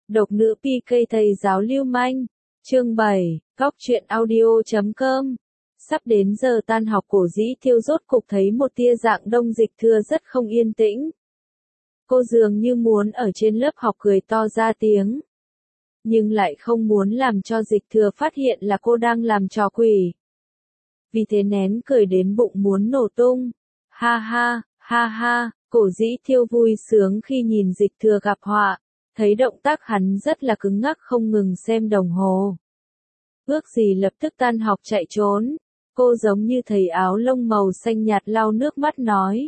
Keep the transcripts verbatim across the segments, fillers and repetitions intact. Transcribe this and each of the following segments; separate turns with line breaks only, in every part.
Độc nữ pê ca thầy giáo lưu manh. Chương bảy, góc truyện audio chấm com. Sắp đến giờ tan học, Cổ Dĩ Thiêu rốt cục thấy một tia dạng đông Dịch Thừa rất không yên tĩnh. Cô dường như muốn ở trên lớp học cười to ra tiếng, nhưng lại không muốn làm cho Dịch Thừa phát hiện là cô đang làm trò quỷ. Vì thế nén cười đến bụng muốn nổ tung. Ha ha, ha ha, Cổ Dĩ Thiêu vui sướng khi nhìn Dịch Thừa gặp họa, thấy động tác hắn rất là cứng ngắc không ngừng xem đồng hồ. Ước gì lập tức tan học chạy trốn. Cô giống như thầy áo lông màu xanh nhạt lau nước mắt nói.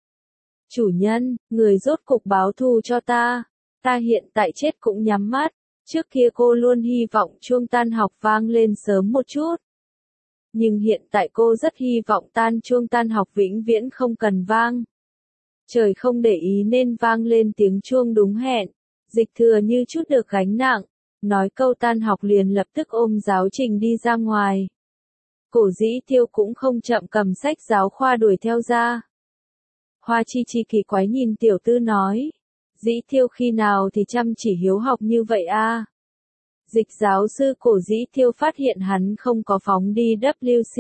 Chủ nhân, người rốt cục báo thù cho ta. Ta hiện tại chết cũng nhắm mắt. Trước kia cô luôn hy vọng chuông tan học vang lên sớm một chút. Nhưng hiện tại cô rất hy vọng tan chuông tan học vĩnh viễn không cần vang. Trời không để ý nên vang lên tiếng chuông đúng hẹn. Dịch Thừa như chút được gánh nặng. Nói câu tan học liền lập tức ôm giáo trình đi ra ngoài. Cổ Dĩ Thiêu cũng không chậm cầm sách giáo khoa đuổi theo ra. Hoa Chi Chi kỳ quái nhìn tiểu tư nói. Dĩ Thiêu khi nào thì chăm chỉ hiếu học như vậy a? Dịch giáo sư Cổ Dĩ Thiêu phát hiện hắn không có phóng đi W C,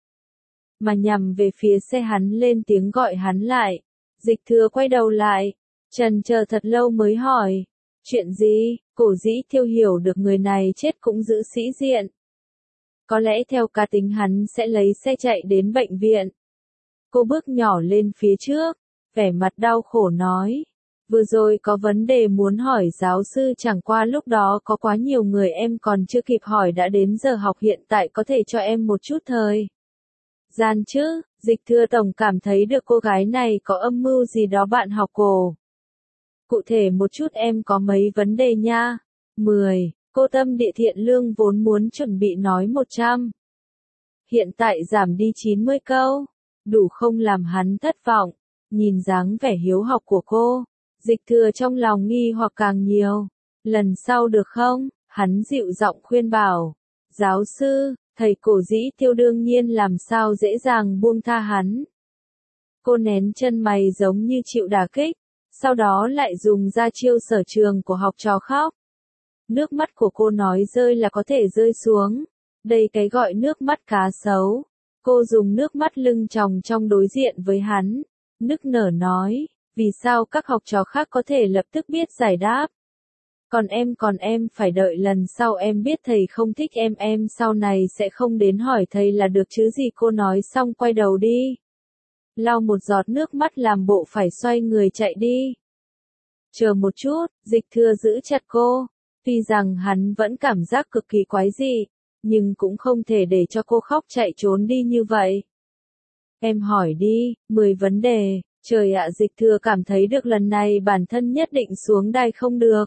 mà nhằm về phía xe hắn lên tiếng gọi hắn lại. Dịch Thừa quay đầu lại, trần chờ thật lâu mới hỏi. Chuyện gì? Cổ Dĩ Thiêu hiểu được người này chết cũng giữ sĩ diện. Có lẽ theo cá tính hắn sẽ lấy xe chạy đến bệnh viện. Cô bước nhỏ lên phía trước, vẻ mặt đau khổ nói. Vừa rồi có vấn đề muốn hỏi giáo sư, chẳng qua lúc đó có quá nhiều người em còn chưa kịp hỏi, đã đến giờ học, hiện tại có thể cho em một chút thời gian chứ? Dịch Thừa tổng cảm thấy được cô gái này có âm mưu gì đó bạn học cổ. Cụ thể một chút em có mấy vấn đề nha. mười. Cô tâm địa thiện lương vốn muốn chuẩn bị nói một trăm. Hiện tại giảm đi chín mươi câu. Đủ không làm hắn thất vọng. Nhìn dáng vẻ hiếu học của cô, Dịch Thừa trong lòng nghi hoặc càng nhiều. Lần sau được không? Hắn dịu giọng khuyên bảo. Giáo sư, thầy Cổ Dĩ Thiêu đương nhiên làm sao dễ dàng buông tha hắn. Cô nén chân mày giống như chịu đả kích. Sau đó lại dùng ra chiêu sở trường của học trò khóc. Nước mắt của cô nói rơi là có thể rơi xuống. Đây cái gọi nước mắt cá sấu. Cô dùng nước mắt lưng tròng trong đối diện với hắn. Nức nở nói, vì sao các học trò khác có thể lập tức biết giải đáp. Còn em còn em phải đợi lần sau em biết thầy không thích em, em sau này sẽ không đến hỏi thầy là được chứ gì. Cô nói xong quay đầu đi. Lau một giọt nước mắt làm bộ phải xoay người chạy đi. Chờ một chút, Dịch Thừa giữ chặt cô. Tuy rằng hắn vẫn cảm giác cực kỳ quái dị, nhưng cũng không thể để cho cô khóc chạy trốn đi như vậy. Em hỏi đi, mười vấn đề. Trời ạ, Dịch Thừa cảm thấy được lần này bản thân nhất định xuống đài không được.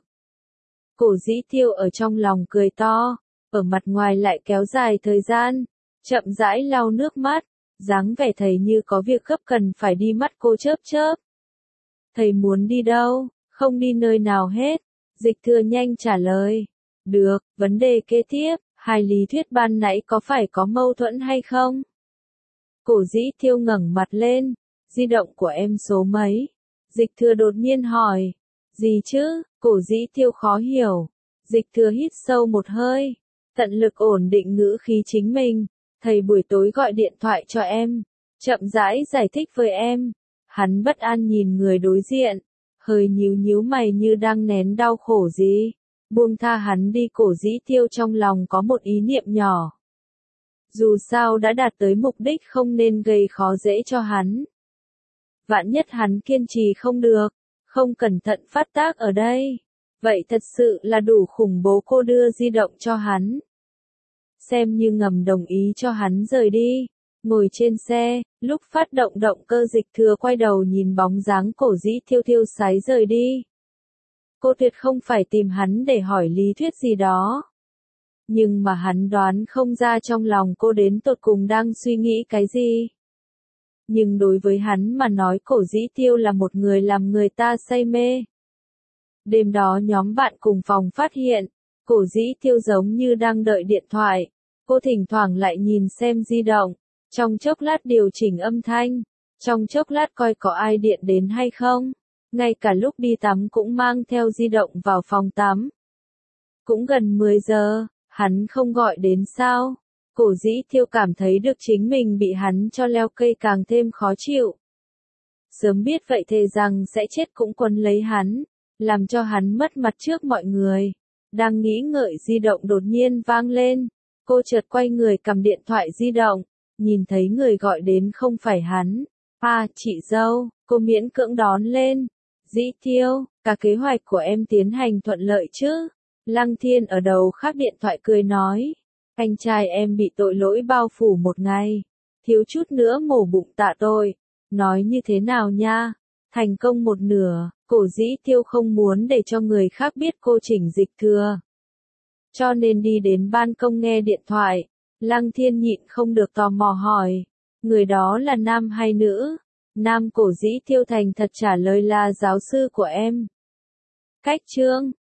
Cổ Dĩ Thiêu ở trong lòng cười to, ở mặt ngoài lại kéo dài thời gian, chậm rãi lau nước mắt, dáng vẻ thầy như có việc gấp cần phải đi, mắt cô chớp chớp. Thầy muốn đi đâu? Không đi nơi nào hết. Dịch Thừa nhanh trả lời. Được, vấn đề kế tiếp, hai lý thuyết ban nãy có phải có mâu thuẫn hay không? Cổ Dĩ Thiêu ngẩng mặt lên. Di động của em số mấy? Dịch Thừa đột nhiên hỏi. Gì chứ? Cổ Dĩ Thiêu khó hiểu. Dịch Thừa hít sâu một hơi, tận lực ổn định ngữ khí chính mình. Thầy buổi tối gọi điện thoại cho em, chậm rãi giải thích với em. Hắn bất an nhìn người đối diện, hơi nhíu nhíu mày như đang nén đau khổ gì. Buông tha hắn đi. Cổ Dĩ Thiêu trong lòng có một ý niệm nhỏ. Dù sao đã đạt tới mục đích, không nên gây khó dễ cho hắn. Vạn nhất hắn kiên trì không được, không cẩn thận phát tác ở đây, vậy thật sự là đủ khủng bố. Cô đưa di động cho hắn, xem như ngầm đồng ý cho hắn rời đi. Ngồi trên xe, lúc phát động động cơ, Dịch Thừa quay đầu nhìn bóng dáng Cổ Dĩ Thiêu thiêu sái rời đi. Cô tuyệt không phải tìm hắn để hỏi lý thuyết gì đó. Nhưng mà hắn đoán không ra trong lòng cô đến tột cùng đang suy nghĩ cái gì. Nhưng đối với hắn mà nói, Cổ Dĩ Thiêu là một người làm người ta say mê. Đêm đó nhóm bạn cùng phòng phát hiện, Cổ Dĩ Thiêu giống như đang đợi điện thoại. Cô thỉnh thoảng lại nhìn xem di động, trong chốc lát điều chỉnh âm thanh, trong chốc lát coi có ai điện đến hay không. Ngay cả lúc đi tắm cũng mang theo di động vào phòng tắm. Cũng gần mười giờ, hắn không gọi đến sao? Cổ Dĩ Thiêu cảm thấy được chính mình bị hắn cho leo cây càng thêm khó chịu. Sớm biết vậy thề rằng sẽ chết cũng quấn lấy hắn, làm cho hắn mất mặt trước mọi người. Đang nghĩ ngợi di động đột nhiên vang lên, cô chợt quay người cầm điện thoại di động, nhìn thấy người gọi đến không phải hắn. À, chị dâu, cô miễn cưỡng đón lên. Dĩ Thiêu, cả kế hoạch của em tiến hành thuận lợi chứ? Lăng Thiên ở đầu khác điện thoại cười nói. Anh trai em bị tội lỗi bao phủ một ngày, thiếu chút nữa mổ bụng tạ tội. Nói như thế nào nha? Thành công một nửa, Cổ Dĩ Thiêu không muốn để cho người khác biết cô chỉnh dịch thừa. Cho nên đi đến ban công nghe điện thoại. Lăng Thiên nhịn không được tò mò hỏi. Người đó là nam hay nữ? Nam. Cổ Dĩ Thiêu thành thật trả lời là giáo sư của em. Cách chương